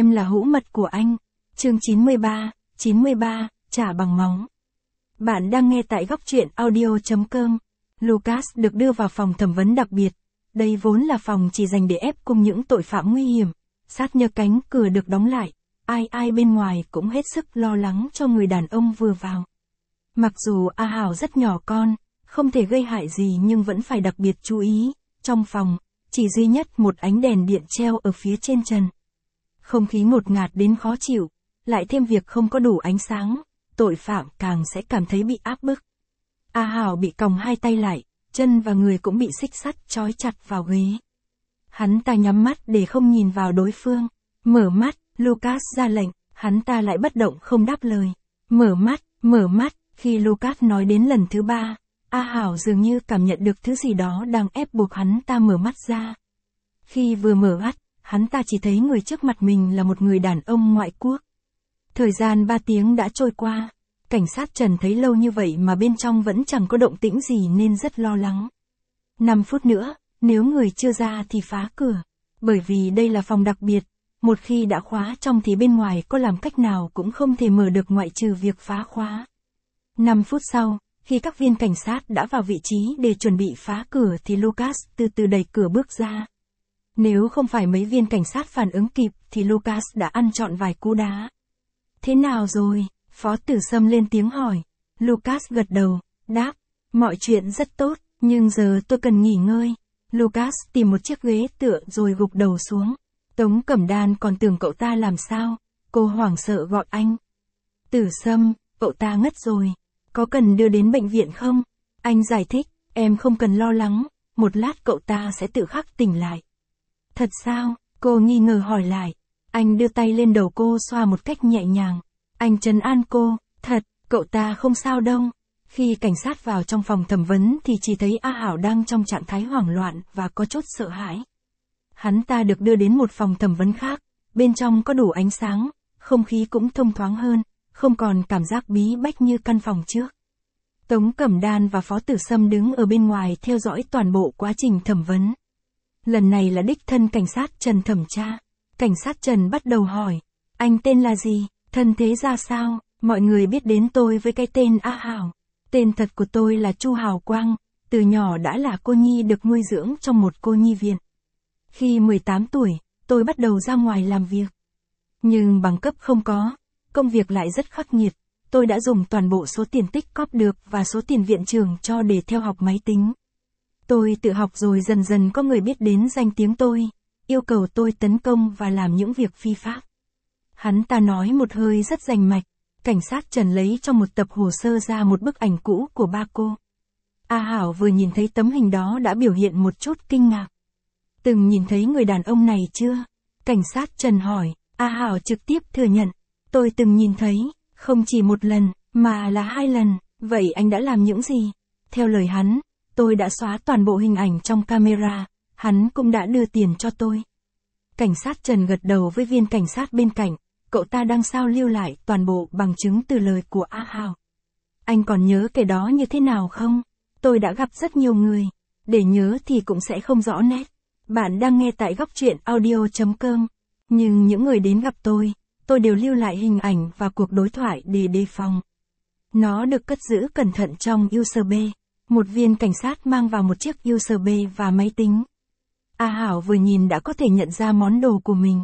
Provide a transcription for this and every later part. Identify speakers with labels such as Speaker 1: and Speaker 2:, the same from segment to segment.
Speaker 1: Em là hữu mật của anh. Chương 93, trả bằng móng. Bạn đang nghe tại góc truyện audio.com. Lucas được đưa vào phòng thẩm vấn đặc biệt. Đây vốn là phòng chỉ dành để ép cùng những tội phạm nguy hiểm. Sát nhờ cánh cửa được đóng lại. Ai bên ngoài cũng hết sức lo lắng cho người đàn ông vừa vào. Mặc dù A Hảo rất nhỏ con, không thể gây hại gì nhưng vẫn phải đặc biệt chú ý. Trong phòng, chỉ duy nhất một ánh đèn điện treo ở phía trên trần. Không khí ngột ngạt đến khó chịu, lại thêm việc không có đủ ánh sáng, tội phạm càng sẽ cảm thấy bị áp bức. A Hảo bị còng hai tay lại, chân và người cũng bị xích sắt trói chặt vào ghế. Hắn ta nhắm mắt để không nhìn vào đối phương. Mở mắt, Lucas ra lệnh, hắn ta lại bất động không đáp lời. Mở mắt, khi Lucas nói đến lần thứ ba, A Hảo dường như cảm nhận được thứ gì đó đang ép buộc hắn ta mở mắt ra. Khi vừa mở mắt, hắn ta chỉ thấy người trước mặt mình là một người đàn ông ngoại quốc. Thời gian 3 tiếng đã trôi qua, cảnh sát Trần thấy lâu như vậy mà bên trong vẫn chẳng có động tĩnh gì nên rất lo lắng. 5 phút nữa, nếu người chưa ra thì phá cửa. Bởi vì đây là phòng đặc biệt, một khi đã khóa trong thì bên ngoài có làm cách nào cũng không thể mở được ngoại trừ việc phá khóa. 5 phút sau, khi các viên cảnh sát đã vào vị trí để chuẩn bị phá cửa thì Lucas từ từ đẩy cửa bước ra. Nếu không phải mấy viên cảnh sát phản ứng kịp thì Lucas đã ăn trọn vài cú đá. Thế nào rồi? Phó Tử Sâm lên tiếng hỏi. Lucas gật đầu, đáp, mọi chuyện rất tốt, nhưng giờ tôi cần nghỉ ngơi. Lucas tìm một chiếc ghế tựa rồi gục đầu xuống. Tống Cẩm Đan còn tưởng cậu ta làm sao, cô hoảng sợ gọi anh. Tử Sâm, cậu ta ngất rồi, có cần đưa đến bệnh viện không? Anh giải thích, em không cần lo lắng, một lát cậu ta sẽ tự khắc tỉnh lại. Thật sao? Cô nghi ngờ hỏi lại. Anh đưa tay lên đầu cô xoa một cách nhẹ nhàng. Anh trấn an cô, thật, cậu ta không sao đâu. Khi cảnh sát vào trong phòng thẩm vấn thì chỉ thấy A Hảo đang trong trạng thái hoảng loạn và có chút sợ hãi. Hắn ta được đưa đến một phòng thẩm vấn khác, bên trong có đủ ánh sáng, không khí cũng thông thoáng hơn, không còn cảm giác bí bách như căn phòng trước. Tống Cẩm Đan và Phó Tử Sâm đứng ở bên ngoài theo dõi toàn bộ quá trình thẩm vấn. Lần này là đích thân cảnh sát Trần thẩm tra. Cảnh sát Trần bắt đầu hỏi, anh tên là gì, thân thế ra sao? Mọi người biết đến tôi với cái tên A Hảo. Tên thật của tôi là Chu Hào Quang, từ nhỏ đã là cô nhi được nuôi dưỡng trong một cô nhi viện. Khi 18 tuổi, tôi bắt đầu ra ngoài làm việc. Nhưng bằng cấp không có, công việc lại rất khắc nghiệt. Tôi đã dùng toàn bộ số tiền tích cóp được và số tiền viện trưởng cho để theo học máy tính. Tôi tự học rồi dần dần có người biết đến danh tiếng tôi, yêu cầu tôi tấn công và làm những việc phi pháp. Hắn ta nói một hơi rất rành mạch. Cảnh sát Trần lấy trong một tập hồ sơ ra một bức ảnh cũ của ba cô. A Hảo vừa nhìn thấy tấm hình đó đã biểu hiện một chút kinh ngạc. Từng nhìn thấy người đàn ông này chưa? Cảnh sát Trần hỏi. A Hảo trực tiếp thừa nhận. Tôi từng nhìn thấy, không chỉ một lần, mà là 2 lần. Vậy anh đã làm những gì? Theo lời hắn, tôi đã xóa toàn bộ hình ảnh trong camera, hắn cũng đã đưa tiền cho tôi. Cảnh sát Trần gật đầu với viên cảnh sát bên cạnh. Cậu ta đang sao lưu lại toàn bộ bằng chứng từ lời của A Hảo. Anh còn nhớ cái đó như thế nào không? Tôi đã gặp rất nhiều người. Để nhớ thì cũng sẽ không rõ nét. Bạn đang nghe tại góc truyện audio.com. Nhưng những người đến gặp tôi đều lưu lại hình ảnh và cuộc đối thoại để đề phòng. Nó được cất giữ cẩn thận trong USB. Một viên cảnh sát mang vào một chiếc USB và máy tính. A Hảo vừa nhìn đã có thể nhận ra món đồ của mình.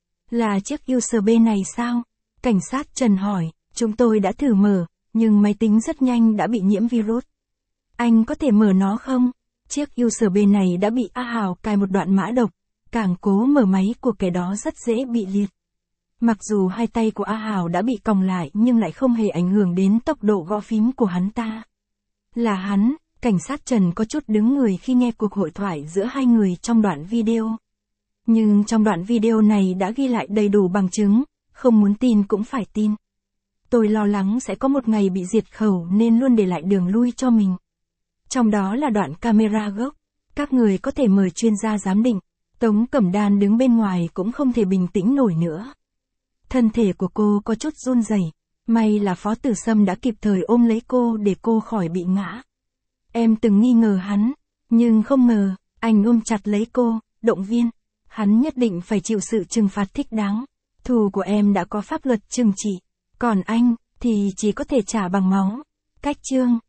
Speaker 1: Là chiếc USB này sao? Cảnh sát Trần hỏi, chúng tôi đã thử mở, nhưng máy tính rất nhanh đã bị nhiễm virus. Anh có thể mở nó không? Chiếc USB này đã bị A Hảo cài một đoạn mã độc, càng cố mở máy của kẻ đó rất dễ bị liệt. Mặc dù hai tay của A Hảo đã bị còng lại nhưng lại không hề ảnh hưởng đến tốc độ gõ phím của hắn ta. Là hắn, cảnh sát Trần có chút đứng người khi nghe cuộc hội thoại giữa hai người trong đoạn video. Nhưng trong đoạn video này đã ghi lại đầy đủ bằng chứng, không muốn tin cũng phải tin. Tôi lo lắng sẽ có một ngày bị diệt khẩu nên luôn để lại đường lui cho mình. Trong đó là đoạn camera gốc. Các người có thể mời chuyên gia giám định. Tống Cẩm Đan đứng bên ngoài cũng không thể bình tĩnh nổi nữa. Thân thể của cô có chút run rẩy. May là Phó Tử Sâm đã kịp thời ôm lấy cô để cô khỏi bị ngã. Em từng nghi ngờ hắn, nhưng không ngờ, anh ôm chặt lấy cô, động viên. Hắn nhất định phải chịu sự trừng phạt thích đáng. Thù của em đã có pháp luật trừng trị. Còn anh, thì chỉ có thể trả bằng máu. Cách chương